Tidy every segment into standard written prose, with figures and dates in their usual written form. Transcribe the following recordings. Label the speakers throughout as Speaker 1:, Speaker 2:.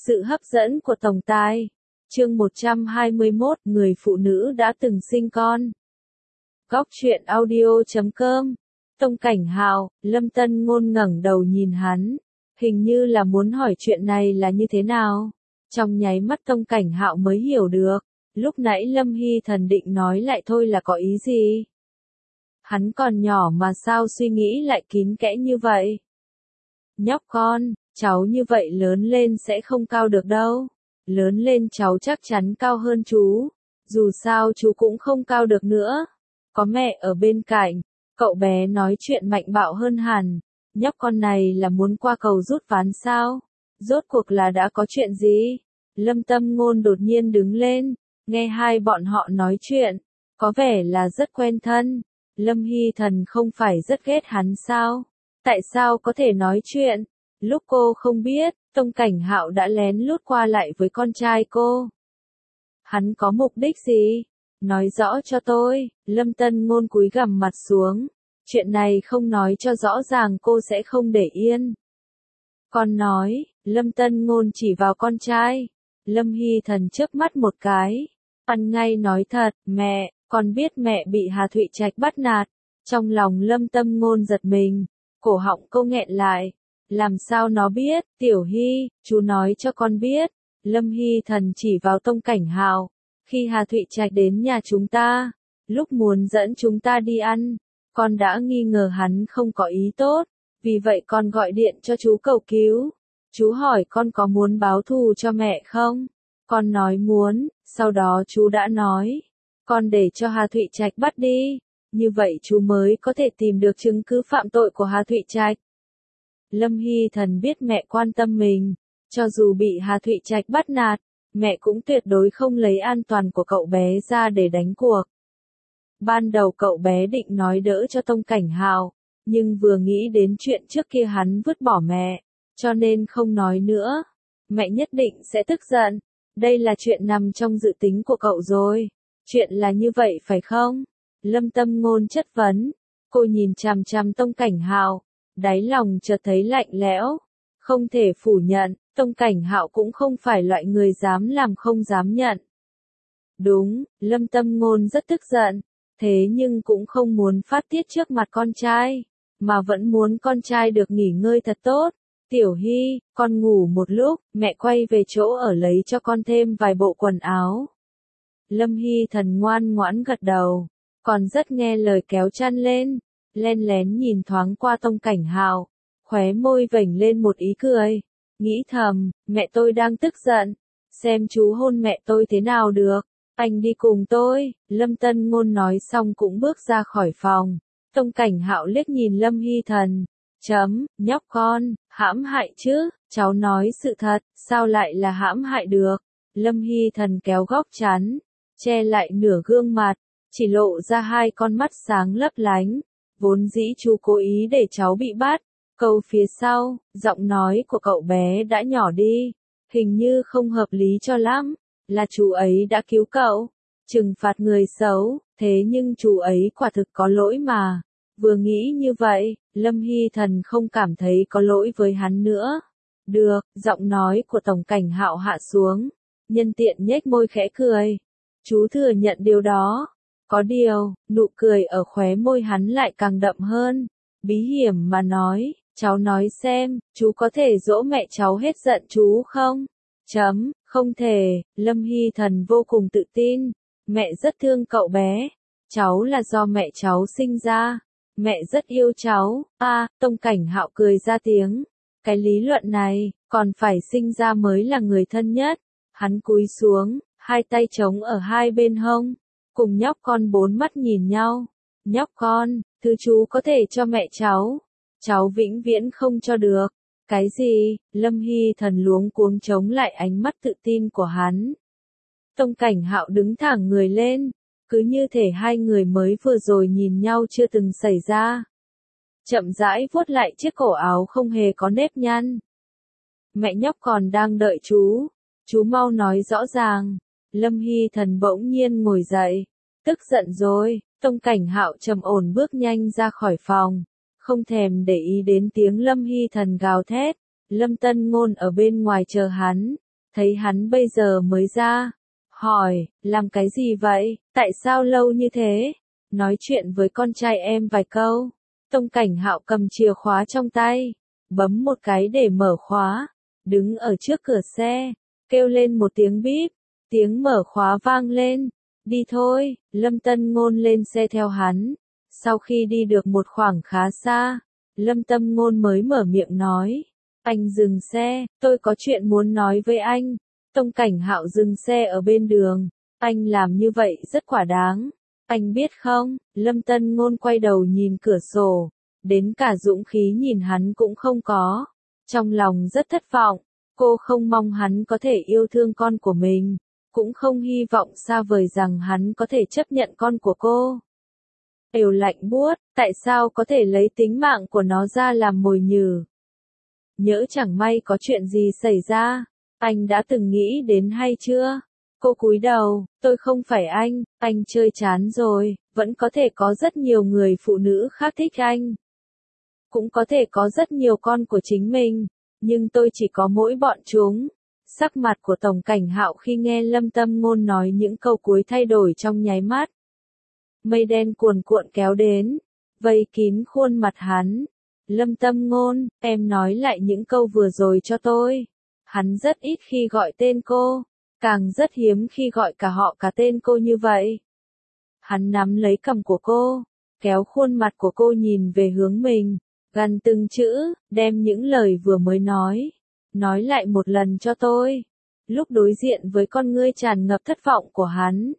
Speaker 1: Sự hấp dẫn của tổng tài. Chương 121, người phụ nữ đã từng sinh con. Góc truyện audio.com. Tông Cảnh Hạo, Lâm Tân Ngôn ngẩng đầu nhìn hắn, hình như là muốn hỏi chuyện này là như thế nào. Trong nháy mắt Tông Cảnh Hạo mới hiểu được, lúc nãy Lâm Hy Thần định nói lại thôi là có ý gì. Hắn còn nhỏ mà sao suy nghĩ lại kín kẽ như vậy. Nhóc con, cháu như vậy lớn lên sẽ không cao được đâu. Lớn lên cháu chắc chắn cao hơn chú. Dù sao chú cũng không cao được nữa. Có mẹ ở bên cạnh, cậu bé nói chuyện mạnh bạo hơn hẳn. Nhóc con này là muốn qua cầu rút ván sao? Rốt cuộc là đã có chuyện gì? Lâm Tâm Ngôn đột nhiên đứng lên, nghe hai bọn họ nói chuyện, có vẻ là rất quen thân. Lâm Hy Thần không phải rất ghét hắn sao? Tại sao có thể nói chuyện? Lúc cô không biết, Tông Cảnh Hạo đã lén lút qua lại với con trai cô. Hắn có mục đích gì? Nói rõ cho tôi. Lâm Tân Ngôn cúi gằm mặt xuống. Chuyện này không nói cho rõ ràng cô sẽ không để yên. Con nói, Lâm Tân Ngôn chỉ vào con trai. Lâm Hy Thần chớp mắt một cái. Ăn ngay nói thật, mẹ, con biết mẹ bị Hà Thụy Trạch bắt nạt. Trong lòng Lâm Tâm Ngôn giật mình, cổ họng cô nghẹn lại. Làm sao nó biết? Tiểu Hy, chú nói cho con biết. Lâm Hy Thần chỉ vào Tông Cảnh Hạo. Khi Hà Thụy Trạch đến nhà chúng ta, lúc muốn dẫn chúng ta đi ăn, con đã nghi ngờ hắn không có ý tốt, vì vậy con gọi điện cho chú cầu cứu. Chú hỏi con có muốn báo thù cho mẹ không? Con nói muốn, sau đó chú đã nói, con để cho Hà Thụy Trạch bắt đi, như vậy chú mới có thể tìm được chứng cứ phạm tội của Hà Thụy Trạch. Lâm Hy Thần biết mẹ quan tâm mình, cho dù bị Hà Thụy Trạch bắt nạt, mẹ cũng tuyệt đối không lấy an toàn của cậu bé ra để đánh cuộc. Ban đầu cậu bé định nói đỡ cho Tông Cảnh Hạo, nhưng vừa nghĩ đến chuyện trước kia hắn vứt bỏ mẹ, cho nên không nói nữa. Mẹ nhất định sẽ tức giận, đây là chuyện nằm trong dự tính của cậu rồi. Chuyện là như vậy phải không? Lâm Tâm Ngôn chất vấn. Cô nhìn chằm chằm Tông Cảnh Hạo, đáy lòng chợt thấy lạnh lẽo. Không thể phủ nhận, Tông Cảnh Hạo cũng không phải loại người dám làm không dám nhận. Đúng, Lâm Tâm Ngôn rất tức giận, thế nhưng cũng không muốn phát tiết trước mặt con trai, mà vẫn muốn con trai được nghỉ ngơi thật tốt. Tiểu Hy, con ngủ một lúc, mẹ quay về chỗ ở lấy cho con thêm vài bộ quần áo. Lâm Hy Thần ngoan ngoãn gật đầu, còn rất nghe lời kéo chăn lên, len lén nhìn thoáng qua Tông Cảnh Hạo, khóe môi vểnh lên một ý cười, nghĩ thầm, mẹ tôi đang tức giận, xem chú hôn mẹ tôi thế nào được, anh đi cùng tôi. Lâm Tân Ngôn nói xong cũng bước ra khỏi phòng. Tông Cảnh Hạo liếc nhìn Lâm Hy Thần, nhóc con, hãm hại chứ, cháu nói sự thật, sao lại là hãm hại được. Lâm Hy Thần kéo góc chắn, che lại nửa gương mặt, chỉ lộ ra hai con mắt sáng lấp lánh, vốn dĩ chú cố ý để cháu bị bắt. Câu phía sau, giọng nói của cậu bé đã nhỏ đi, hình như không hợp lý cho lắm, là chú ấy đã cứu cậu, trừng phạt người xấu, thế nhưng chú ấy quả thực có lỗi mà. Vừa nghĩ như vậy, Lâm Hy Thần không cảm thấy có lỗi với hắn nữa. Được, giọng nói của Tổng Cảnh Hạo hạ xuống, nhân tiện nhếch môi khẽ cười. Chú thừa nhận điều đó. Có điều, nụ cười ở khóe môi hắn lại càng đậm hơn, bí hiểm mà nói. Cháu nói xem, chú có thể dỗ mẹ cháu hết giận chú không? Không thể. Lâm Hy Thần vô cùng tự tin. Mẹ rất thương cậu bé. Cháu là do mẹ cháu sinh ra. Mẹ rất yêu cháu. Tông Cảnh Hạo cười ra tiếng. Cái lý luận này, còn phải sinh ra mới là người thân nhất. Hắn cúi xuống, hai tay trống ở hai bên hông. Cùng nhóc con bốn mắt nhìn nhau. Nhóc con, thứ chú có thể cho mẹ cháu vĩnh viễn không cho được. Cái gì? Lâm Hy Thần luống cuống chống lại ánh mắt tự tin của hắn. Tông Cảnh Hạo đứng thẳng người lên, cứ như thể hai người mới vừa rồi nhìn nhau chưa từng xảy ra. Chậm rãi vuốt lại chiếc cổ áo không hề có nếp nhăn. Mẹ nhóc còn đang đợi chú mau nói rõ ràng. Lâm Hy Thần bỗng nhiên ngồi dậy, tức giận rồi. Tông Cảnh Hạo trầm ổn bước nhanh ra khỏi phòng, không thèm để ý đến tiếng Lâm Hy Thần gào thét. Lâm Tân Ngôn ở bên ngoài chờ hắn, thấy hắn bây giờ mới ra. Hỏi, làm cái gì vậy, tại sao lâu như thế? Nói chuyện với con trai em vài câu. Tông Cảnh Hạo cầm chìa khóa trong tay, bấm một cái để mở khóa, đứng ở trước cửa xe, kêu lên một tiếng bíp, tiếng mở khóa vang lên. Đi thôi, Lâm Tân Ngôn lên xe theo hắn. Sau khi đi được một khoảng khá xa, Lâm Tâm Ngôn mới mở miệng nói, anh dừng xe, tôi có chuyện muốn nói với anh. Tông Cảnh Hạo dừng xe ở bên đường, anh làm như vậy rất quả đáng. Anh biết không, Lâm Tân Ngôn quay đầu nhìn cửa sổ, đến cả dũng khí nhìn hắn cũng không có. Trong lòng rất thất vọng, cô không mong hắn có thể yêu thương con của mình, cũng không hy vọng xa vời rằng hắn có thể chấp nhận con của cô. Đều lạnh buốt, tại sao có thể lấy tính mạng của nó ra làm mồi nhử? Nhỡ chẳng may có chuyện gì xảy ra, anh đã từng nghĩ đến hay chưa? Cô cúi đầu, tôi không phải anh chơi chán rồi, vẫn có thể có rất nhiều người phụ nữ khác thích anh. Cũng có thể có rất nhiều con của chính mình, nhưng tôi chỉ có mỗi bọn chúng. Sắc mặt của Tổng Cảnh Hạo khi nghe Lâm Tâm Ngôn nói những câu cuối thay đổi trong nháy mắt. Mây đen cuồn cuộn kéo đến, vây kín khuôn mặt hắn. Lâm Tâm Ngôn, em nói lại những câu vừa rồi cho tôi. Hắn rất ít khi gọi tên cô, càng rất hiếm khi gọi cả họ cả tên cô như vậy. Hắn nắm lấy cằm của cô, kéo khuôn mặt của cô nhìn về hướng mình, gằn từng chữ, đem những lời vừa mới nói lại một lần cho tôi. Lúc đối diện với con ngươi tràn ngập thất vọng của hắn,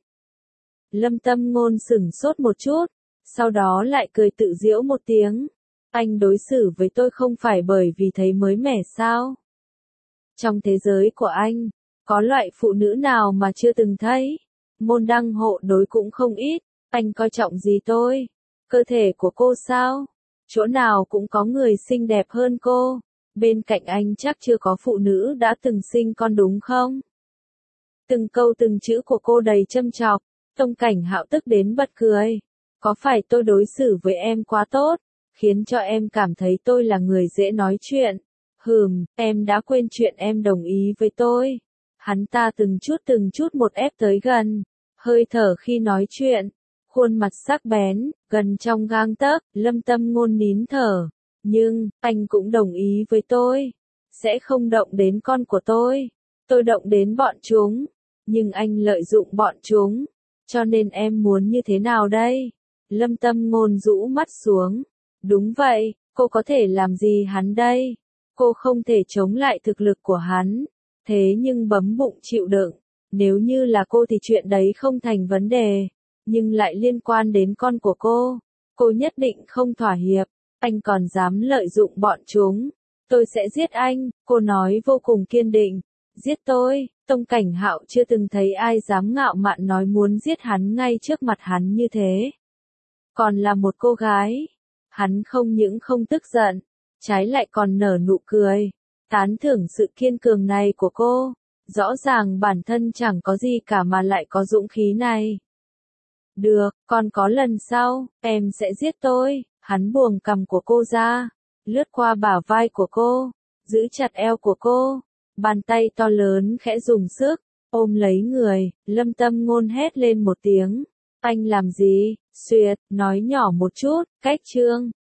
Speaker 1: Lâm Tâm Ngôn sửng sốt một chút, sau đó lại cười tự giễu một tiếng. Anh đối xử với tôi không phải bởi vì thấy mới mẻ sao? Trong thế giới của anh, có loại phụ nữ nào mà chưa từng thấy? Môn đăng hộ đối cũng không ít, anh coi trọng gì tôi? Cơ thể của cô sao? Chỗ nào cũng có người xinh đẹp hơn cô. Bên cạnh anh chắc chưa có phụ nữ đã từng sinh con đúng không? Từng câu từng chữ của cô đầy châm chọc, Tông Cảnh Hạo tức đến bật cười. Có phải tôi đối xử với em quá tốt, khiến cho em cảm thấy tôi là người dễ nói chuyện? Em đã quên chuyện em đồng ý với tôi. Hắn ta từng chút một ép tới gần, hơi thở khi nói chuyện, khuôn mặt sắc bén, gần trong gang tấc. Lâm Tâm Ngôn nín thở. Nhưng, anh cũng đồng ý với tôi, sẽ không động đến con của tôi động đến bọn chúng, nhưng anh lợi dụng bọn chúng, cho nên em muốn như thế nào đây? Lâm Tâm Ngôn rũ mắt xuống. Đúng vậy, cô có thể làm gì hắn đây? Cô không thể chống lại thực lực của hắn, thế nhưng bấm bụng chịu đựng. Nếu như là cô thì chuyện đấy không thành vấn đề, nhưng lại liên quan đến con của cô nhất định không thỏa hiệp. Anh còn dám lợi dụng bọn chúng, tôi sẽ giết anh, cô nói vô cùng kiên định. Giết tôi? Tông Cảnh Hạo chưa từng thấy ai dám ngạo mạn nói muốn giết hắn ngay trước mặt hắn như thế. Còn là một cô gái, hắn không những không tức giận, trái lại còn nở nụ cười, tán thưởng sự kiên cường này của cô. Rõ ràng bản thân chẳng có gì cả mà lại có dũng khí này. Được, còn có lần sau, em sẽ giết tôi. Hắn buông cằm của cô ra, lướt qua bả vai của cô, giữ chặt eo của cô, bàn tay to lớn khẽ dùng sức, ôm lấy người. Lâm Tâm Ngôn hét lên một tiếng. Anh làm gì? Xuyệt, nói nhỏ một chút, cách chương.